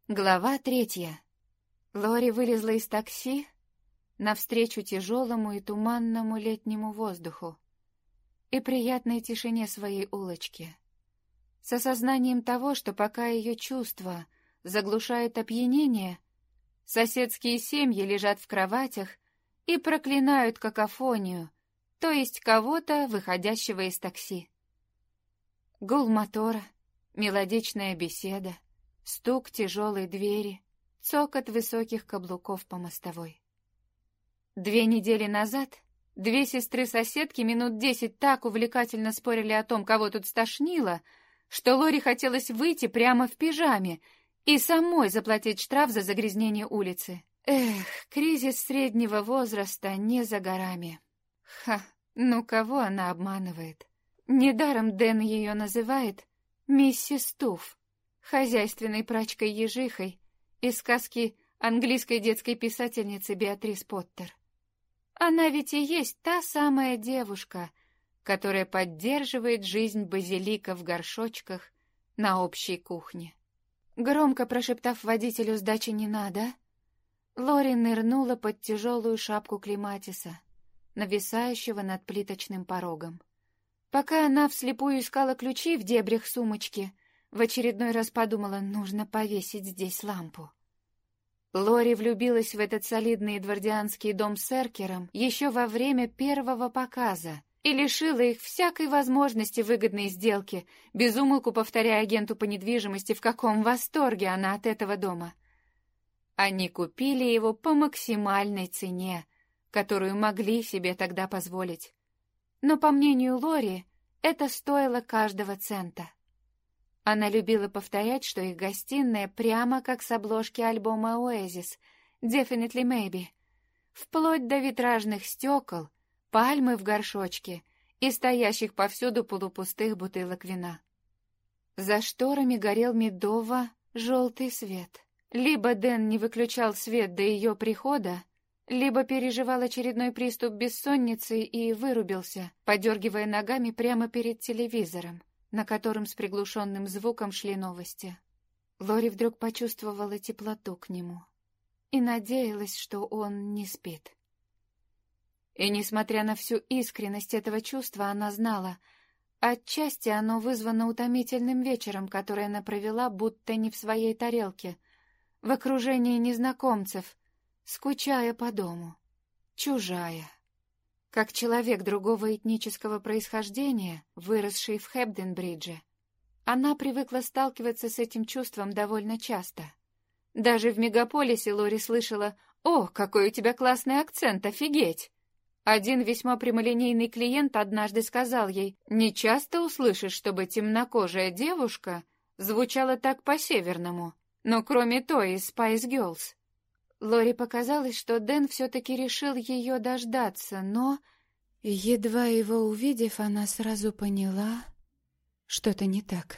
Глава 3. Лори вылезла из такси навстречу тяжелому и туманному летнему воздуху и приятной тишине своей улочки, с осознанием того, что пока ее чувства заглушает опьянение, соседские семьи лежат в кроватях и проклинают какофонию, то есть кого-то, выходящего из такси. Гул мотора, мелодичная беседа, стук тяжелой двери, цокот высоких каблуков по мостовой. 2 недели назад 2 сестры-соседки минут 10 так увлекательно спорили о том, кого тут стошнило, что Лори хотелось выйти прямо в пижаме и самой заплатить штраф за загрязнение улицы. Эх, кризис среднего возраста не за горами. Ну кого она обманывает? Недаром Дэн ее называет миссис Туф, хозяйственной прачкой-ежихой из сказки английской детской писательницы Беатрис Поттер. Она ведь и есть та самая девушка, которая поддерживает жизнь базилика в горшочках на общей кухне. Громко прошептав водителю «сдачи не надо», Лори нырнула под тяжелую шапку клематиса, нависающего над плиточным порогом. Пока она вслепую искала ключи в дебрях сумочки, в очередной раз подумала, нужно повесить здесь лампу. Лори влюбилась в этот солидный эдвардианский дом с эркером еще во время первого показа и лишила их всякой возможности выгодной сделки, без умолку повторяя агенту по недвижимости, в каком восторге она от этого дома. Они купили его по максимальной цене, которую могли себе тогда позволить. Но, по мнению Лори, это стоило каждого цента. Она любила повторять, что их гостиная прямо как с обложки альбома Oasis «Definitely Maybe», вплоть до витражных стекол, пальмы в горшочке и стоящих повсюду полупустых бутылок вина. За шторами горел медово-желтый свет. Либо Дэн не выключал свет до ее прихода, либо переживал очередной приступ бессонницы и вырубился, подергивая ногами прямо перед телевизором, на котором с приглушенным звуком шли новости. Лори вдруг почувствовала теплоту к нему и надеялась, что он не спит. И, несмотря на всю искренность этого чувства, она знала, отчасти оно вызвано утомительным вечером, который она провела будто не в своей тарелке, в окружении незнакомцев, скучая по дому, чужая. Как человек другого этнического происхождения, выросший в Хэбден-Бридже, она привыкла сталкиваться с этим чувством довольно часто. Даже в мегаполисе Лори слышала: «О, какой у тебя классный акцент, офигеть!» Один весьма прямолинейный клиент однажды сказал ей: «Не часто услышишь, чтобы темнокожая девушка звучала так по-северному, но кроме той из Spice Girls». Лори показалось, что Дэн все-таки решил ее дождаться, но, едва его увидев, она сразу поняла, что-то не так.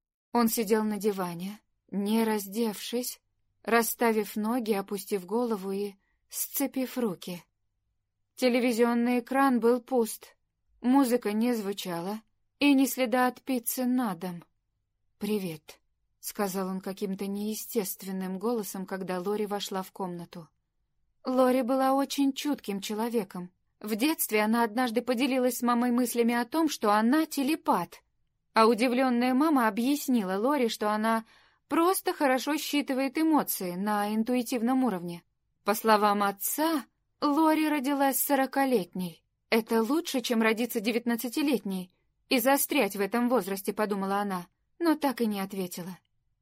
Он сидел на диване, не раздевшись, расставив ноги, опустив голову и сцепив руки. Телевизионный экран был пуст, музыка не звучала, и ни следа от пиццы на дом. «Привет», — сказал он каким-то неестественным голосом, когда Лори вошла в комнату. Лори была очень чутким человеком. В детстве она однажды поделилась с мамой мыслями о том, что она телепат, а удивленная мама объяснила Лори, что она просто хорошо считывает эмоции на интуитивном уровне. По словам отца, Лори родилась 40-летней. Это лучше, чем родиться 19-летней и застрять в этом возрасте, подумала она, но так и не ответила.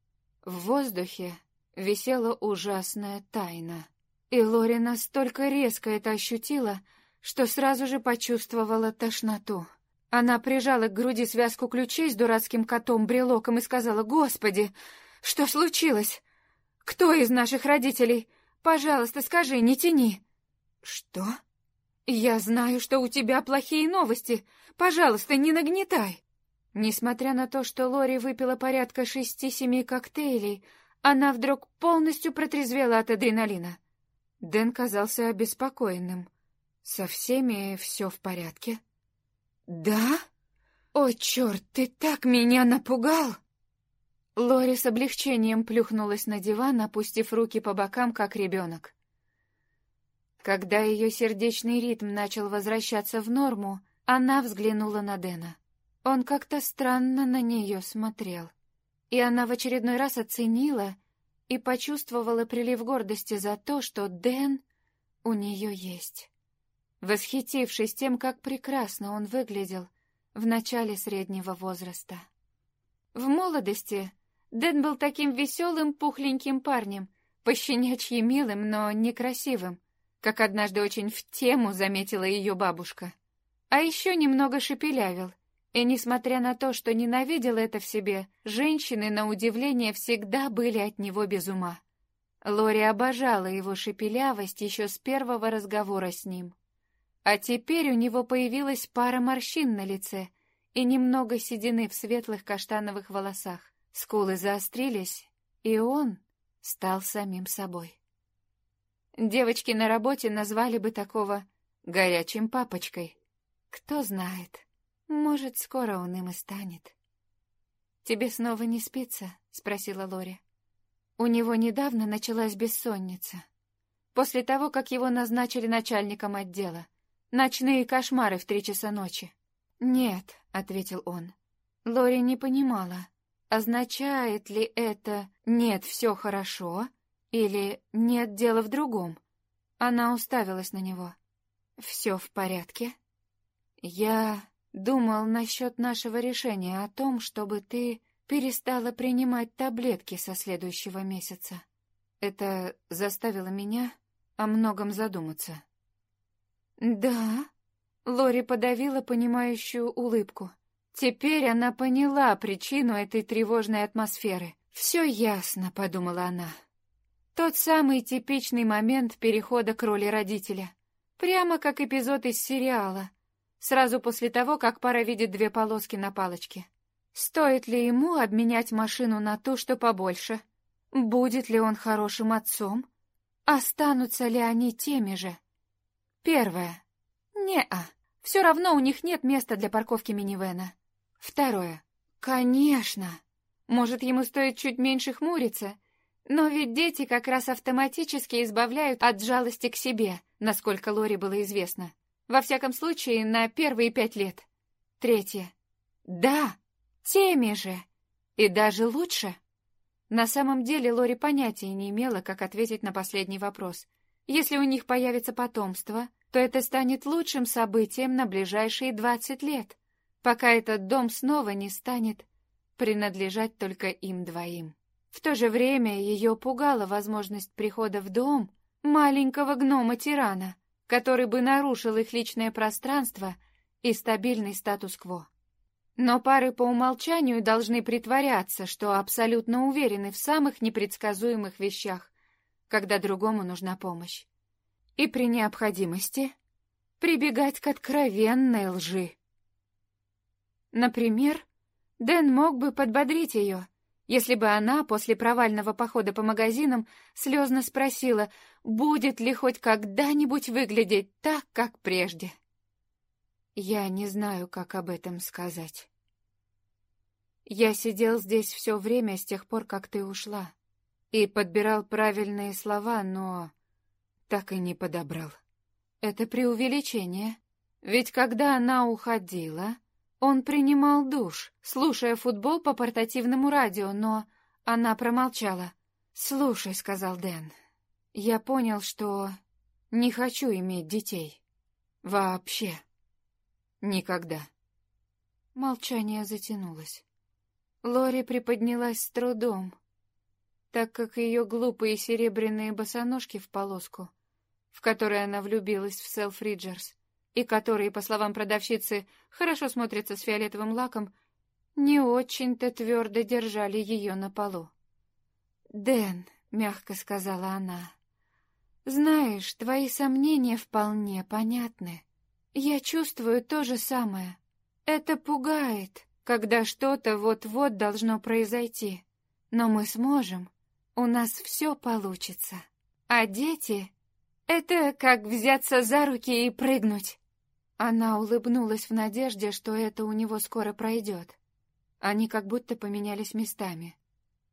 В воздухе висела ужасная тайна, и Лори настолько резко это ощутила, что сразу же почувствовала тошноту. Она прижала к груди связку ключей с дурацким котом-брелоком и сказала: «Господи, что случилось? Кто из наших родителей? Пожалуйста, скажи, не тяни». «Что?» «Я знаю, что у тебя плохие новости. Пожалуйста, не нагнетай». Несмотря на то, что Лори выпила порядка 6-7 коктейлей, она вдруг полностью протрезвела от адреналина. Дэн казался обеспокоенным. «Со всеми все в порядке?» «Да? О, черт, ты так меня напугал!» Лори с облегчением плюхнулась на диван, опустив руки по бокам, как ребенок. Когда ее сердечный ритм начал возвращаться в норму, она взглянула на Дэна. Он как-то странно на нее смотрел. И она в очередной раз оценила и почувствовала прилив гордости за то, что Дэн у нее есть. Восхитившись тем, как прекрасно он выглядел в начале среднего возраста. В молодости Дэн был таким веселым, пухленьким парнем, пощенячьи милым, но некрасивым, как однажды очень в тему заметила ее бабушка. А еще немного шепелявил, и, несмотря на то, что ненавидел это в себе, женщины, на удивление, всегда были от него без ума. Лори обожала его шепелявость еще с первого разговора с ним. А теперь у него появилась пара морщин на лице и немного седины в светлых каштановых волосах. Скулы заострились, и он стал самим собой. Девочки на работе назвали бы такого горячим папочкой. Кто знает, может, скоро он им и станет. «Тебе снова не спится?» — спросила Лори. У него недавно началась бессонница. После того, как его назначили начальником отдела. Ночные кошмары в 3 часа ночи. «Нет», — ответил он. Лори не понимала, означает ли это «нет, все хорошо» или «нет, дело в другом». Она уставилась на него. «Все в порядке?» «Я думал насчет нашего решения о том, чтобы ты перестала принимать таблетки со следующего месяца. Это заставило меня о многом задуматься». «Да?» — Лори подавила понимающую улыбку. Теперь она поняла причину этой тревожной атмосферы. «Все ясно», — подумала она. Тот самый типичный момент перехода к роли родителя. Прямо как эпизод из сериала. Сразу после того, как пара видит 2 полоски на палочке. Стоит ли ему обменять машину на ту, что побольше? Будет ли он хорошим отцом? Останутся ли они теми же? Первое. Не-а. Все равно у них нет места для парковки минивэна. Второе. Конечно. Может, ему стоит чуть меньше хмуриться, но ведь дети как раз автоматически избавляют от жалости к себе, насколько Лори было известно. Во всяком случае, на первые 5 лет. Третье. Да, теми же. И даже лучше. На самом деле Лори понятия не имела, как ответить на последний вопрос. Если у них появится потомство, то это станет лучшим событием на ближайшие 20 лет, пока этот дом снова не станет принадлежать только им двоим. В то же время ее пугала возможность прихода в дом маленького гнома-тирана, который бы нарушил их личное пространство и стабильный статус-кво. Но пары по умолчанию должны притворяться, что абсолютно уверены в самых непредсказуемых вещах, когда другому нужна помощь. И при необходимости прибегать к откровенной лжи. Например, Дэн мог бы подбодрить ее, если бы она после провального похода по магазинам слезно спросила, будет ли хоть когда-нибудь выглядеть так, как прежде. Я не знаю, как об этом сказать. Я сидел здесь все время с тех пор, как ты ушла, и подбирал правильные слова, но так и не подобрал. Это преувеличение, ведь когда она уходила, он принимал душ, слушая футбол по портативному радио, но она промолчала. «Слушай», — сказал Дэн, — «я понял, что не хочу иметь детей. Вообще. Никогда». Молчание затянулось. Лори приподнялась с трудом, так как ее глупые серебряные босоножки в полоску, в которые она влюбилась в Селфриджерс, и которые, по словам продавщицы, хорошо смотрятся с фиолетовым лаком, не очень-то твердо держали ее на полу. «Дэн», — мягко сказала она, — «знаешь, твои сомнения вполне понятны. Я чувствую то же самое. Это пугает, когда что-то вот-вот должно произойти. Но мы сможем, у нас все получится. А дети — это как взяться за руки и прыгнуть». Она улыбнулась в надежде, что это у него скоро пройдет. Они как будто поменялись местами.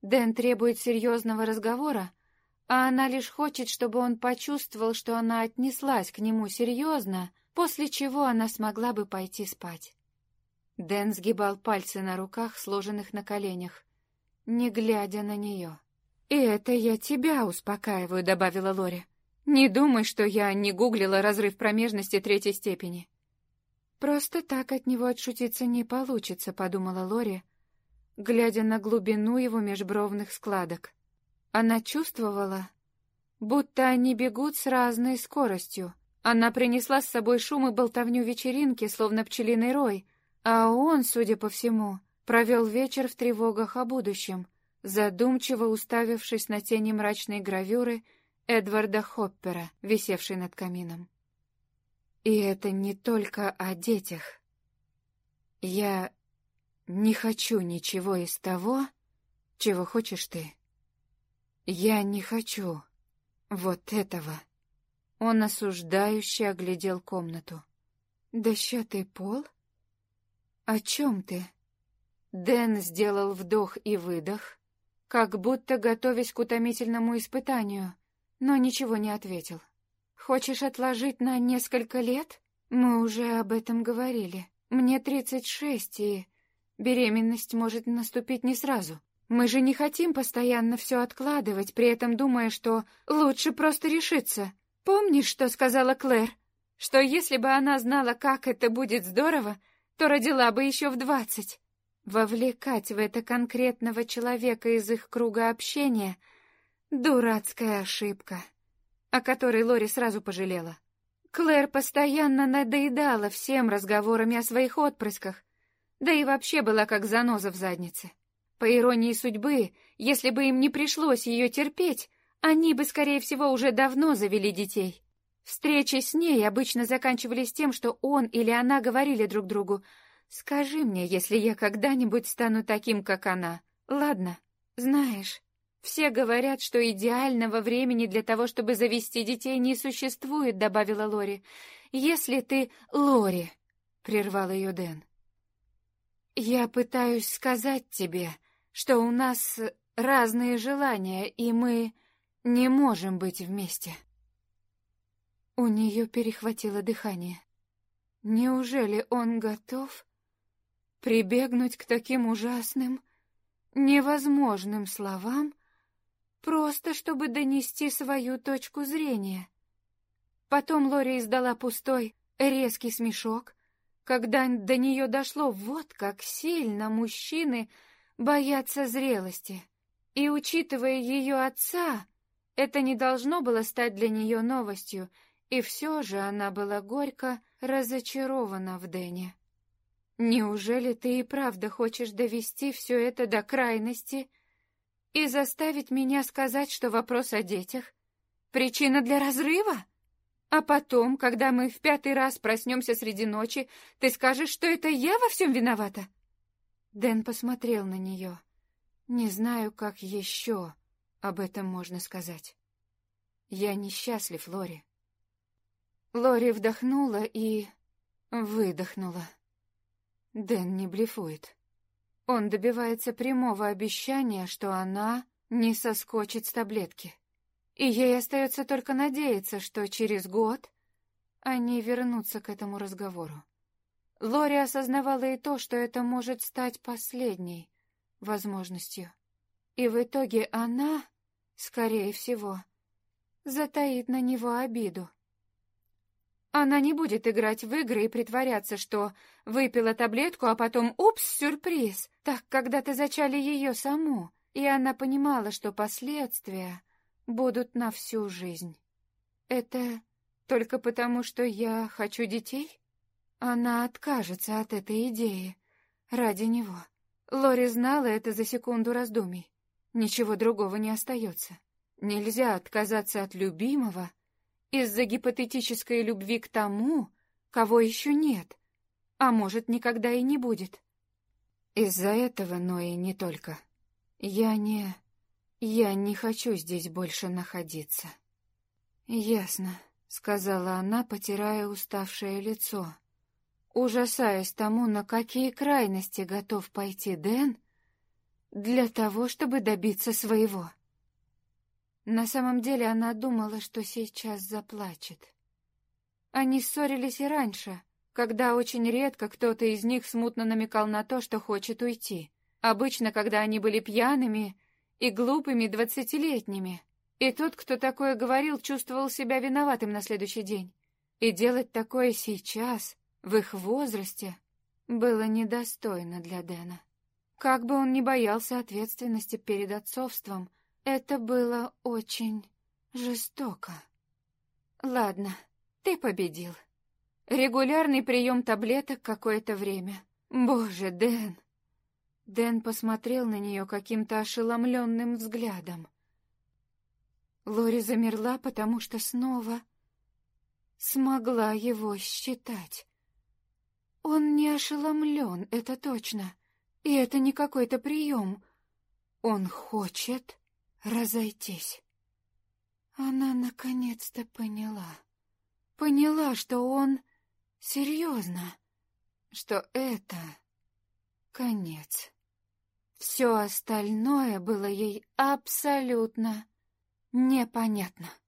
Дэн требует серьезного разговора, а она лишь хочет, чтобы он почувствовал, что она отнеслась к нему серьезно, после чего она смогла бы пойти спать. Дэн сгибал пальцы на руках, сложенных на коленях, не глядя на нее. «И это я тебя успокаиваю», — добавила Лори. «Не думай, что я не гуглила разрыв промежности 3-й степени». «Просто так от него отшутиться не получится», — подумала Лори, глядя на глубину его межбровных складок. Она чувствовала, будто они бегут с разной скоростью. Она принесла с собой шум и болтовню вечеринки, словно пчелиный рой, а он, судя по всему, провел вечер в тревогах о будущем, задумчиво уставившись на тени мрачной гравюры Эдварда Хоппера, висевшей над камином. И это не только о детях. Я не хочу ничего из того, чего хочешь ты. Я не хочу вот этого. Он осуждающе оглядел комнату. Дощатый пол? О чем ты? Дэн сделал вдох и выдох, как будто готовясь к утомительному испытанию, но ничего не ответил. Хочешь отложить на несколько лет? Мы уже об этом говорили. Мне 36, и беременность может наступить не сразу. Мы же не хотим постоянно все откладывать, при этом думая, что лучше просто решиться. Помнишь, что сказала Клэр? Что если бы она знала, как это будет здорово, то родила бы еще в 20. Вовлекать в это конкретного человека из их круга общения — дурацкая ошибка, о которой Лори сразу пожалела. Клэр постоянно надоедала всем разговорами о своих отпрысках, да и вообще была как заноза в заднице. По иронии судьбы, если бы им не пришлось ее терпеть, они бы, скорее всего, уже давно завели детей. Встречи с ней обычно заканчивались тем, что он или она говорили друг другу: «Скажи мне, если я когда-нибудь стану таким, как она. Ладно, знаешь, все говорят, что идеального времени для того, чтобы завести детей, не существует», — добавила Лори. «Если ты...» «Лори», — прервал ее Дэн. «Я пытаюсь сказать тебе, что у нас разные желания, и мы не можем быть вместе». У нее перехватило дыхание. Неужели он готов прибегнуть к таким ужасным, невозможным словам, просто чтобы донести свою точку зрения? Потом Лори издала пустой, резкий смешок, когда до нее дошло, вот как сильно мужчины боятся зрелости. И, учитывая ее отца, это не должно было стать для нее новостью, и все же она была горько разочарована в Дэне. «Неужели ты и правда хочешь довести все это до крайности и заставить меня сказать, что вопрос о детях — причина для разрыва? А потом, когда мы в 5-й раз проснемся среди ночи, ты скажешь, что это я во всем виновата?» Дэн посмотрел на нее. «Не знаю, как еще об этом можно сказать. Я несчастлив, Лори». Лори вдохнула и выдохнула. Дэн не блефует. Он добивается прямого обещания, что она не соскочит с таблетки. И ей остается только надеяться, что через год они вернутся к этому разговору. Лори осознавала и то, что это может стать последней возможностью. И в итоге она, скорее всего, затаит на него обиду. Она не будет играть в игры и притворяться, что выпила таблетку, а потом «упс, сюрприз!» Так когда-то зачали ее саму, и она понимала, что последствия будут на всю жизнь. Это только потому, что я хочу детей? Она откажется от этой идеи ради него. Лори знала это за секунду раздумий. Ничего другого не остается. Нельзя отказаться от любимого из-за гипотетической любви к тому, кого еще нет, а может, никогда и не будет. Из-за этого, но и не только. Я не хочу здесь больше находиться. Ясно, сказала она, потирая уставшее лицо, ужасаясь тому, на какие крайности готов пойти Дэн для того, чтобы добиться своего. На самом деле она думала, что сейчас заплачет. Они ссорились и раньше, когда очень редко кто-то из них смутно намекал на то, что хочет уйти. Обычно, когда они были пьяными и глупыми 20-летними. И тот, кто такое говорил, чувствовал себя виноватым на следующий день. И делать такое сейчас, в их возрасте, было недостойно для Дэна. Как бы он ни боялся ответственности перед отцовством, это было очень жестоко. Ладно, ты победил. Регулярный прием таблеток какое-то время. Боже, Дэн. Дэн посмотрел на нее каким-то ошеломленным взглядом. Лори замерла, потому что снова смогла его считать. Он не ошеломлен, это точно. И это не какой-то прием. Он хочет разойтись. Она наконец-то поняла. Поняла, что он серьезно, что это конец. Все остальное было ей абсолютно непонятно.